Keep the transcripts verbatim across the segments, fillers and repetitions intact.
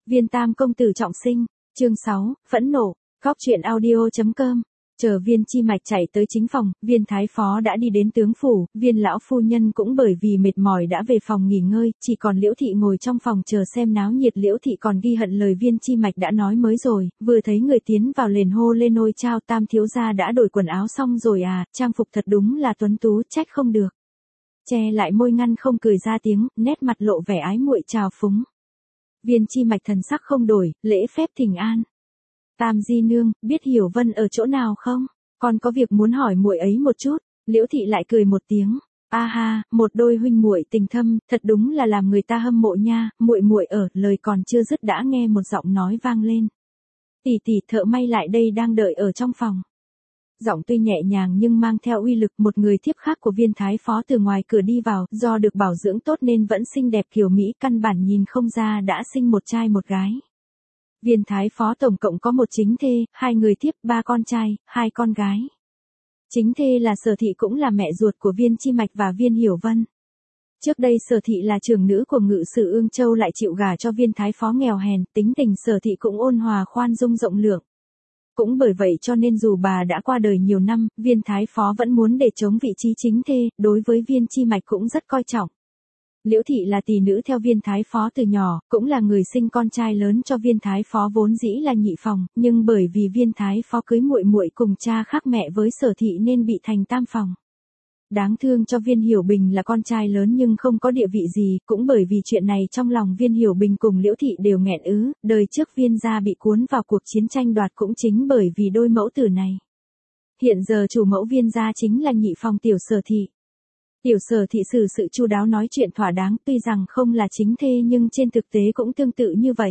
Viên tam công tử trọng sinh, chương sáu, phẫn nộ, góc truyện audio chấm com. Chờ Viên Chi Mạch chạy tới chính phòng, Viên thái phó đã đi đến tướng phủ, Viên lão phu nhân cũng bởi vì mệt mỏi đã về phòng nghỉ ngơi, chỉ còn Liễu thị ngồi trong phòng chờ xem náo nhiệt. Liễu thị còn ghi hận lời Viên Chi Mạch đã nói mới rồi, vừa thấy người tiến vào liền hô lên ôi chao, Tam thiếu gia đã đổi quần áo xong rồi à, trang phục thật đúng là tuấn tú, trách không được. Che lại môi ngăn không cười ra tiếng, nét mặt lộ vẻ ái muội trào phúng. Viên Chi Mạch thần sắc không đổi, lễ phép thỉnh an. Tam di nương, biết Hiểu Vân ở chỗ nào không? Còn có việc muốn hỏi muội ấy một chút. Liễu thị lại cười một tiếng. A ha, một đôi huynh muội tình thâm, thật đúng là làm người ta hâm mộ nha. Muội muội ở, lời còn chưa dứt đã nghe một giọng nói vang lên. Tỷ tỷ, thợ may lại đây đang đợi ở trong phòng. Giọng tuy nhẹ nhàng nhưng mang theo uy lực. Một người thiếp khác của Viên thái phó từ ngoài cửa đi vào, do được bảo dưỡng tốt nên vẫn xinh đẹp kiều mỹ, căn bản nhìn không ra đã sinh một trai một gái. Viên thái phó tổng cộng có một chính thê, hai người thiếp, ba con trai, hai con gái. Chính thê là Sở thị, cũng là mẹ ruột của Viên Chi Mạch và Viên Hiểu Vân. Trước đây Sở thị là trưởng nữ của ngự sử Ương Châu lại chịu gả cho Viên thái phó nghèo hèn, tính tình Sở thị cũng ôn hòa khoan dung rộng lượng. Cũng bởi vậy cho nên dù bà đã qua đời nhiều năm, Viên thái phó vẫn muốn để chống vị trí chính thê, đối với Viên Chi Mạch cũng rất coi trọng. Liễu thị là tỷ nữ theo Viên thái phó từ nhỏ, cũng là người sinh con trai lớn cho Viên thái phó vốn dĩ là nhị phòng, nhưng bởi vì Viên thái phó cưới muội muội cùng cha khác mẹ với Sở thị nên bị thành tam phòng. Đáng thương cho Viên Hiểu Bình là con trai lớn nhưng không có địa vị gì, cũng bởi vì chuyện này trong lòng Viên Hiểu Bình cùng Liễu thị đều nghẹn ứ, đời trước Viên gia bị cuốn vào cuộc chiến tranh đoạt cũng chính bởi vì đôi mẫu tử này. Hiện giờ chủ mẫu Viên gia chính là nhị phòng tiểu Sở thị. Tiểu Sở thị xử sự chu đáo nói chuyện thỏa đáng, tuy rằng không là chính thê nhưng trên thực tế cũng tương tự như vậy.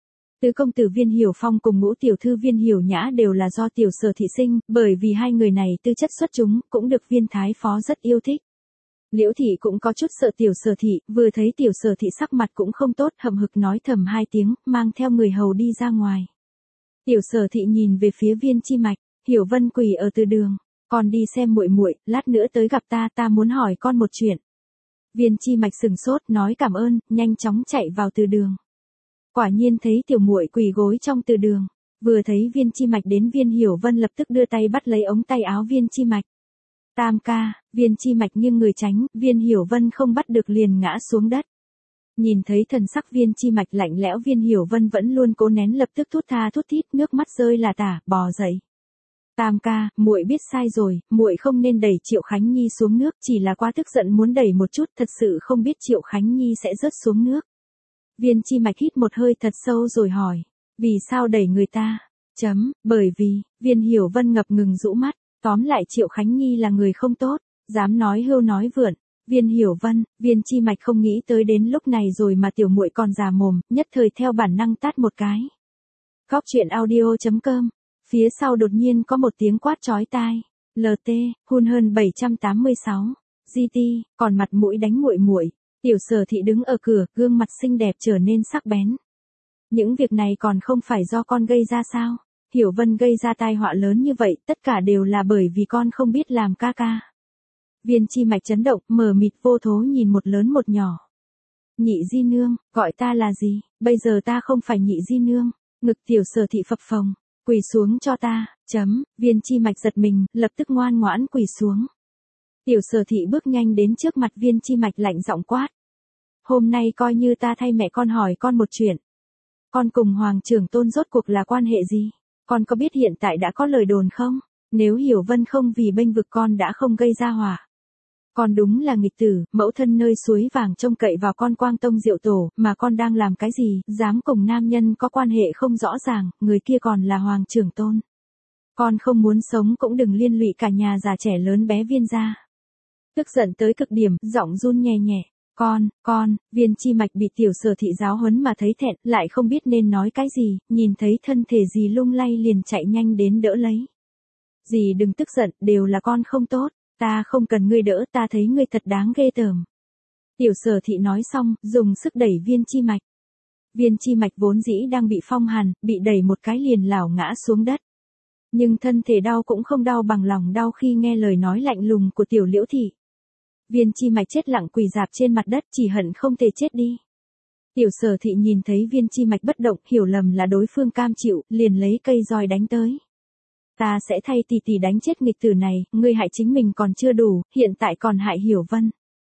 Tứ công tử Viên Hiểu Phong cùng ngũ tiểu thư Viên Hiểu Nhã đều là do tiểu Sở thị sinh, bởi vì hai người này tư chất xuất chúng, cũng được Viên thái phó rất yêu thích. Liễu thị cũng có chút sợ tiểu Sở thị, vừa thấy tiểu Sở thị sắc mặt cũng không tốt, hậm hực nói thầm hai tiếng, mang theo người hầu đi ra ngoài. Tiểu Sở thị nhìn về phía Viên Chi Mạch, Hiểu Vân quỳ ở từ đường. Con đi xem muội muội, lát nữa tới gặp ta, ta muốn hỏi con một chuyện. Viên Chi Mạch sừng sốt, nói cảm ơn, nhanh chóng chạy vào từ đường. Quả nhiên thấy tiểu muội quỳ gối trong từ đường. Vừa thấy Viên Chi Mạch đến, Viên Hiểu Vân lập tức đưa tay bắt lấy ống tay áo Viên Chi Mạch. Tam ca, Viên Chi Mạch nghiêng người tránh, Viên Hiểu Vân không bắt được liền ngã xuống đất. Nhìn thấy thần sắc Viên Chi Mạch lạnh lẽo, Viên Hiểu Vân vẫn luôn cố nén lập tức thút tha thút thít, nước mắt rơi là tả, bò dậy. Tam ca, muội biết sai rồi, muội không nên đẩy Triệu Khánh Nhi xuống nước, chỉ là quá tức giận muốn đẩy một chút, thật sự không biết Triệu Khánh Nhi sẽ rớt xuống nước. Viên Chi Mạch hít một hơi thật sâu rồi hỏi, vì sao đẩy người ta? Chấm, bởi vì, Viên Hiểu Vân ngập ngừng rũ mắt, tóm lại Triệu Khánh Nhi là người không tốt, dám nói hưu nói vượn. Viên Hiểu Vân, Viên Chi Mạch không nghĩ tới đến lúc này rồi mà tiểu muội còn già mồm, nhất thời theo bản năng tát một cái. Góc truyện audio chấm com. Phía sau đột nhiên có một tiếng quát chói tai. lờ tê, hun hơn bảy trăm tám mươi sáu. giê tê, còn mặt mũi đánh muội muội. Tiểu Sở thị đứng ở cửa, gương mặt xinh đẹp trở nên sắc bén. Những việc này còn không phải do con gây ra sao? Hiểu Vân gây ra tai họa lớn như vậy, tất cả đều là bởi vì con không biết làm ca ca. Viên Chi Mạch chấn động, mờ mịt vô thố nhìn một lớn một nhỏ. Nhị di nương, gọi ta là gì? Bây giờ ta không phải nhị di nương. Ngực tiểu Sở thị phập phồng. Quỳ xuống cho ta, chấm, Viên Chi Mạch giật mình, lập tức ngoan ngoãn quỳ xuống. Tiểu Sở thị bước nhanh đến trước mặt Viên Chi Mạch lạnh giọng quát. Hôm nay coi như ta thay mẹ con hỏi con một chuyện. Con cùng Hoàng trưởng tôn rốt cuộc là quan hệ gì? Con có biết hiện tại đã có lời đồn không? Nếu Hiểu Vân không vì bênh vực con đã không gây ra hỏa. Con đúng là nghịch tử, mẫu thân nơi suối vàng trông cậy vào con Quang Tông Diệu Tổ, mà con đang làm cái gì, dám cùng nam nhân có quan hệ không rõ ràng, người kia còn là Hoàng trưởng tôn. Con không muốn sống cũng đừng liên lụy cả nhà già trẻ lớn bé Viên gia. Tức giận tới cực điểm, giọng run nhẹ nhẹ, con, con, Viên Chi Mạch bị tiểu Sở thị giáo huấn mà thấy thẹn, lại không biết nên nói cái gì, nhìn thấy thân thể dì lung lay liền chạy nhanh đến đỡ lấy. Dì đừng tức giận, đều là con không tốt. Ta không cần ngươi đỡ, ta thấy ngươi thật đáng ghê tởm. Tiểu Sở thị nói xong, dùng sức đẩy Viên Chi Mạch. Viên Chi Mạch vốn dĩ đang bị phong hàn, bị đẩy một cái liền lảo ngã xuống đất. Nhưng thân thể đau cũng không đau bằng lòng đau khi nghe lời nói lạnh lùng của tiểu Liễu thị. Viên Chi Mạch chết lặng quỳ rạp trên mặt đất, chỉ hận không thể chết đi. Tiểu Sở Thị nhìn thấy Viên Chi Mạch bất động, hiểu lầm là đối phương cam chịu, liền lấy cây roi đánh tới. Ta sẽ thay tỷ tỷ đánh chết nghịch tử này, ngươi hại chính mình còn chưa đủ, hiện tại còn hại Hiểu Vân.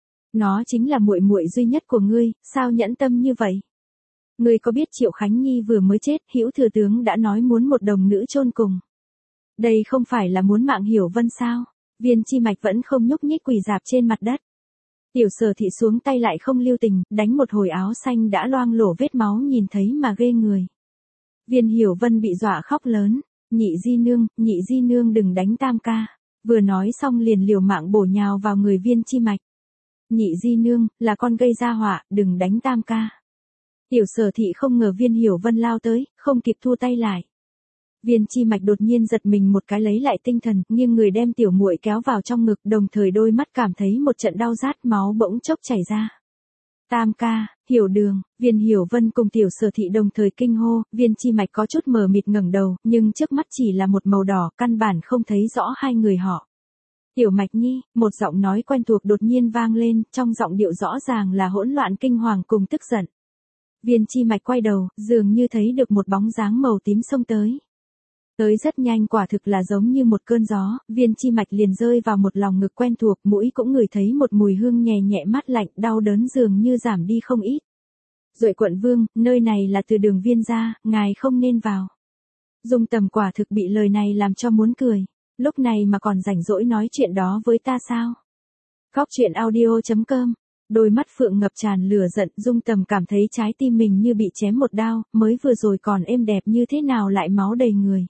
Nó chính là muội muội duy nhất của ngươi, sao nhẫn tâm như vậy? Ngươi có biết Triệu Khánh Nhi vừa mới chết, Hữu thừa tướng đã nói muốn một đồng nữ chôn cùng. Đây không phải là muốn mạng Hiểu Vân sao? Viên Chi Mạch vẫn không nhúc nhích quỳ rạp trên mặt đất. Tiểu Sở Thị xuống tay lại không lưu tình, đánh một hồi áo xanh đã loang lổ vết máu nhìn thấy mà ghê người. Viên Hiểu Vân bị dọa khóc lớn, nhị di nương, nhị di nương đừng đánh tam ca. Vừa nói xong liền liều mạng bổ nhào vào người Viên Chi Mạch. Nhị di nương, là con gây ra họa, đừng đánh tam ca. Tiểu Sở Thị không ngờ Viên Hiểu Vân lao tới, không kịp thu tay lại. Viên Chi Mạch đột nhiên giật mình một cái lấy lại tinh thần, nghiêng người đem tiểu muội kéo vào trong ngực, đồng thời đôi mắt cảm thấy một trận đau rát, máu bỗng chốc chảy ra. Tam ca, Hiểu Đường, Viên Hiểu Vân cùng Tiểu Sở Thị đồng thời kinh hô, Viên Chi Mạch có chút mờ mịt ngẩng đầu, nhưng trước mắt chỉ là một màu đỏ, căn bản không thấy rõ hai người họ. Tiểu Mạch Nhi, một giọng nói quen thuộc đột nhiên vang lên, trong giọng điệu rõ ràng là hỗn loạn kinh hoàng cùng tức giận. Viên Chi Mạch quay đầu, dường như thấy được một bóng dáng màu tím xông tới. Tới rất nhanh, quả thực là giống như một cơn gió, Viên Chi Mạch liền rơi vào một lòng ngực quen thuộc, mũi cũng ngửi thấy một mùi hương nhẹ nhẹ mát lạnh, đau đớn dường như giảm đi không ít. Duệ quận vương, nơi này là từ đường Viên gia, ngài không nên vào. Dung Tầm quả thực bị lời này làm cho muốn cười, lúc này mà còn rảnh rỗi nói chuyện đó với ta sao? Góc truyện audio chấm com. Đôi mắt phượng ngập tràn lửa giận, Dung Tầm cảm thấy trái tim mình như bị chém một đao, mới vừa rồi còn êm đẹp như thế nào lại máu đầy người.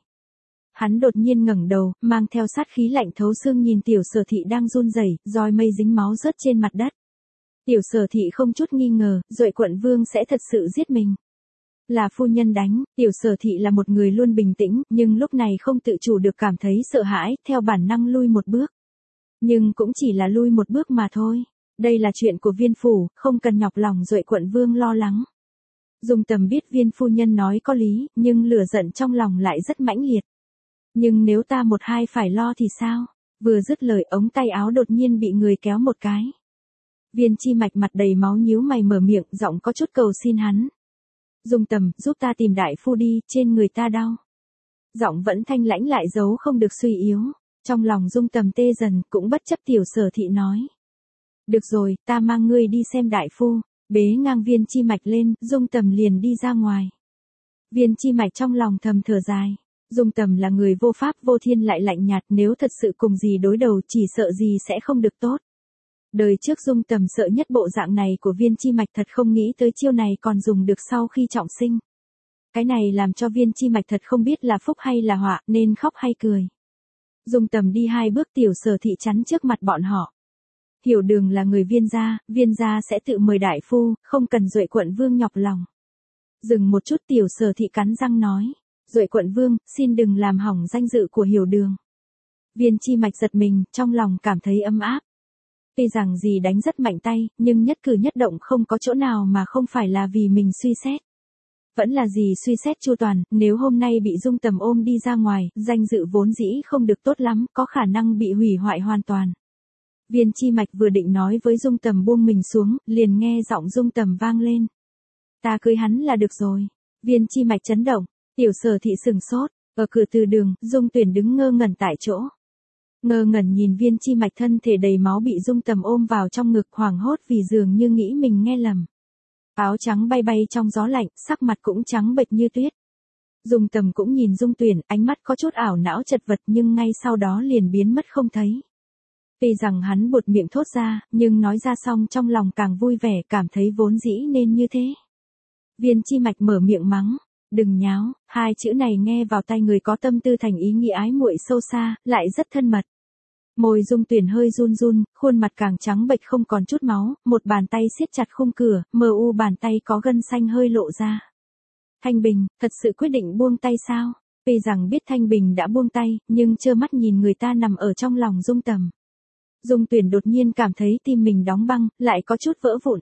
Hắn đột nhiên ngẩng đầu, mang theo sát khí lạnh thấu xương nhìn Tiểu Sở Thị đang run rẩy, roi mây dính máu rớt trên mặt đất. Tiểu Sở Thị không chút nghi ngờ, Duệ quận vương sẽ thật sự giết mình. Là phu nhân đánh, Tiểu Sở Thị là một người luôn bình tĩnh, nhưng lúc này không tự chủ được cảm thấy sợ hãi, theo bản năng lui một bước. Nhưng cũng chỉ là lui một bước mà thôi. Đây là chuyện của Viên phủ, không cần nhọc lòng Duệ quận vương lo lắng. Dung Tầm biết Viên phu nhân nói có lý, nhưng lửa giận trong lòng lại rất mãnh liệt. Nhưng nếu ta một hai phải lo thì sao? Vừa dứt lời, ống tay áo đột nhiên bị người kéo một cái. Viên Chi Mạch mặt đầy máu nhíu mày mở miệng, giọng có chút cầu xin hắn. Dung Tầm, giúp ta tìm đại phu đi, trên người ta đau. Giọng vẫn thanh lãnh lại giấu không được suy yếu. Trong lòng Dung Tầm tê dần, cũng bất chấp Tiểu Sở Thị nói. Được rồi, ta mang ngươi đi xem đại phu. Bế ngang Viên Chi Mạch lên, Dung Tầm liền đi ra ngoài. Viên Chi Mạch trong lòng thầm thở dài. Dung Tầm là người vô pháp vô thiên lại lạnh nhạt, nếu thật sự cùng gì đối đầu chỉ sợ gì sẽ không được tốt. Đời trước Dung Tầm sợ nhất bộ dạng này của Viên Chi Mạch, thật không nghĩ tới chiêu này còn dùng được sau khi trọng sinh. Cái này làm cho Viên Chi Mạch thật không biết là phúc hay là họa, nên khóc hay cười. Dung Tầm đi hai bước, Tiểu Sở Thị chắn trước mặt bọn họ. Hiểu Đường là người Viên gia, Viên gia sẽ tự mời đại phu, không cần Duệ quận vương nhọc lòng. Dừng một chút, Tiểu Sở Thị cắn răng nói. Duệ quận vương, xin đừng làm hỏng danh dự của Hiểu Đường. Viên Chi Mạch giật mình, trong lòng cảm thấy ấm áp. Tuy rằng dì đánh rất mạnh tay, nhưng nhất cử nhất động không có chỗ nào mà không phải là vì mình suy xét. Vẫn là dì suy xét chu toàn, nếu hôm nay bị Dung Tầm ôm đi ra ngoài, danh dự vốn dĩ không được tốt lắm, có khả năng bị hủy hoại hoàn toàn. Viên Chi Mạch vừa định nói với Dung Tầm buông mình xuống, liền nghe giọng Dung Tầm vang lên. Ta cưới hắn là được rồi. Viên Chi Mạch chấn động. Tiểu Sở Thị sừng sốt, ở cửa từ đường, Dung Tuyển đứng ngơ ngẩn tại chỗ. Ngơ ngẩn nhìn Viên Chi Mạch thân thể đầy máu bị Dung Tầm ôm vào trong ngực, hoảng hốt vì dường như nghĩ mình nghe lầm. Áo trắng bay bay trong gió lạnh, sắc mặt cũng trắng bệch như tuyết. Dung Tầm cũng nhìn Dung Tuyển, ánh mắt có chút ảo não chật vật, nhưng ngay sau đó liền biến mất không thấy. Tuy rằng hắn buột miệng thốt ra, nhưng nói ra xong trong lòng càng vui vẻ, cảm thấy vốn dĩ nên như thế. Viên Chi Mạch mở miệng mắng. Đừng nháo, hai chữ này nghe vào tai người có tâm tư thành ý nghĩa ái muội sâu xa, lại rất thân mật. Môi Dung Tuyển hơi run run, khuôn mặt càng trắng bệch không còn chút máu, một bàn tay siết chặt khung cửa, mờ u bàn tay có gân xanh hơi lộ ra. Thanh Bình, thật sự quyết định buông tay sao? Tuy rằng biết Thanh Bình đã buông tay, nhưng trơ mắt nhìn người ta nằm ở trong lòng Dung Tầm. Dung Tuyển đột nhiên cảm thấy tim mình đóng băng, lại có chút vỡ vụn.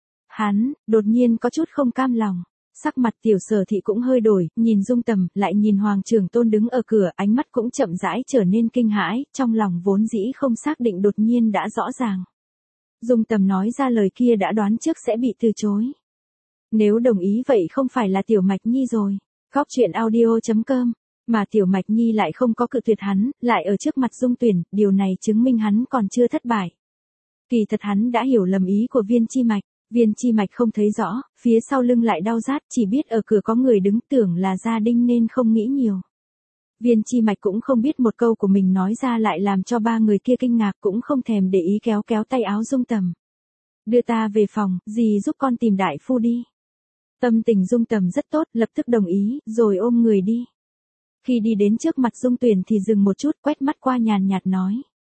Hắn, đột nhiên có chút không cam lòng. Sắc mặt Tiểu Sở Thị cũng hơi đổi, nhìn Dung Tầm, lại nhìn Hoàng Trường Tôn đứng ở cửa, ánh mắt cũng chậm rãi trở nên kinh hãi, trong lòng vốn dĩ không xác định đột nhiên đã rõ ràng. Dung Tầm nói ra lời kia đã đoán trước sẽ bị từ chối. Nếu đồng ý vậy không phải là Tiểu Mạch Nhi rồi. Góc truyện audio chấm com. Mà Tiểu Mạch Nhi lại không có cự tuyệt hắn, lại ở trước mặt Dung Tuyển, điều này chứng minh hắn còn chưa thất bại. Kỳ thật hắn đã hiểu lầm ý của Viên Chi Mạch, Viên Chi Mạch không thấy rõ, phía sau lưng lại đau rát, chỉ biết ở cửa có người đứng, tưởng là gia đình nên không nghĩ nhiều. Viên Chi Mạch cũng không biết một câu của mình nói ra lại làm cho ba người kia kinh ngạc, cũng không thèm để ý, kéo kéo tay áo Dung Tầm. Đưa ta về phòng, dì giúp con tìm đại phu đi. Tâm tình Dung Tầm rất tốt, lập tức đồng ý, rồi ôm người đi. Khi đi đến trước mặt Dung Tuyển thì dừng một chút, quét mắt qua nhàn nhạt nói.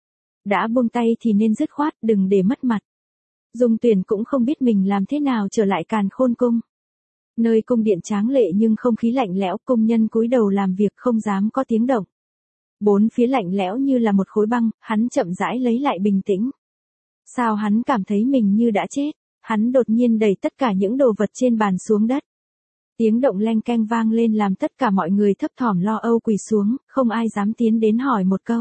Đã buông tay thì nên dứt khoát, đừng để mất mặt. Dung Tuyển cũng không biết mình làm thế nào trở lại Càn Khôn Cung. Nơi cung điện tráng lệ nhưng không khí lạnh lẽo, công nhân cúi đầu làm việc không dám có tiếng động. Bốn phía lạnh lẽo như là một khối băng, hắn chậm rãi lấy lại bình tĩnh. Sao hắn cảm thấy mình như đã chết? Hắn đột nhiên đẩy tất cả những đồ vật trên bàn xuống đất. Tiếng động leng keng vang lên làm tất cả mọi người thấp thỏm lo âu quỳ xuống, không ai dám tiến đến hỏi một câu.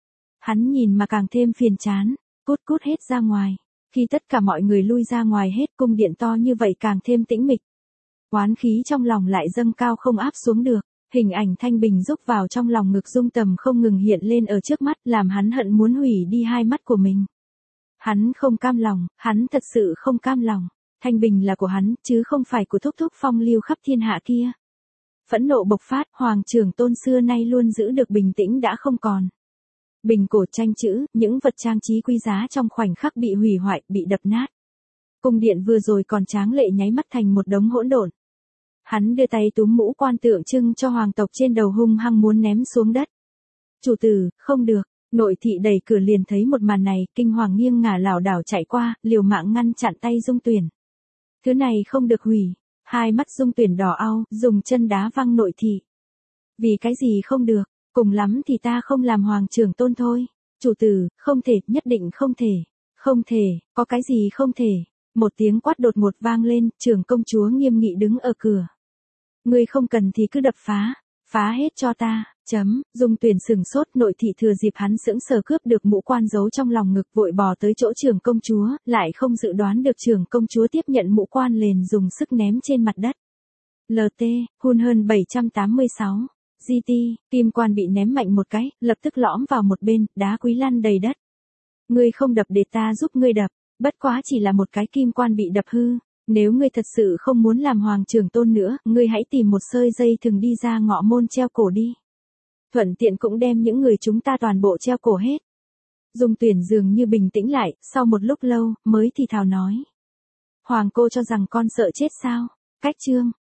Hắn nhìn mà càng thêm phiền chán, cút cút hết ra ngoài. Khi tất cả mọi người lui ra ngoài hết, cung điện to như vậy càng thêm tĩnh mịch. Oán khí trong lòng lại dâng cao không áp xuống được, hình ảnh Thanh Bình rúc vào trong lòng ngực Dung Tầm không ngừng hiện lên ở trước mắt, làm hắn hận muốn hủy đi hai mắt của mình. Hắn không cam lòng, hắn thật sự không cam lòng. Thanh Bình là của hắn, chứ không phải của thúc thúc phong lưu khắp thiên hạ kia. Phẫn nộ bộc phát, Hoàng trưởng tôn xưa nay luôn giữ được bình tĩnh đã không còn. Bình cổ tranh chữ, những vật trang trí quý giá trong khoảnh khắc bị hủy hoại, bị đập nát. Cung điện vừa rồi còn tráng lệ nháy mắt thành một đống hỗn độn. Hắn đưa tay túm mũ quan tượng trưng cho hoàng tộc trên đầu, hung hăng muốn ném xuống đất. Chủ tử, không được. Nội thị đẩy cửa liền thấy một màn này, kinh hoàng nghiêng ngả lảo đảo chạy qua, liều mạng ngăn chặn tay Dung Tuyển. Thứ này không được hủy. Hai mắt Dung Tuyển đỏ au, dùng chân đá văng nội thị. Vì cái gì không được? Cùng lắm thì ta không làm hoàng trưởng tôn thôi. Chủ tử, không thể, nhất định không thể. Không thể, có cái gì không thể. Một tiếng quát đột ngột vang lên, trưởng công chúa nghiêm nghị đứng ở cửa. Ngươi không cần thì cứ đập phá, phá hết cho ta, chấm. Dung Tuyển sừng sốt, nội thị thừa dịp hắn sững sờ cướp được mũ quan giấu trong lòng ngực, vội bò tới chỗ trưởng công chúa, lại không dự đoán được trưởng công chúa tiếp nhận mũ quan liền dùng sức ném trên mặt đất. lờ tê, hun hơn bảy trăm tám mươi sáu. giê tê, kim quan bị ném mạnh một cái, lập tức lõm vào một bên, đá quý lăn đầy đất. Ngươi không đập để ta giúp ngươi đập, bất quá chỉ là một cái kim quan bị đập hư. Nếu ngươi thật sự không muốn làm hoàng trưởng tôn nữa, ngươi hãy tìm một sợi dây thừng đi ra ngọ môn treo cổ đi. Thuận tiện cũng đem những người chúng ta toàn bộ treo cổ hết. Dung Tuyển dường như bình tĩnh lại, sau một lúc lâu, mới thì thào nói. Hoàng cô cho rằng con sợ chết sao? Cách chương.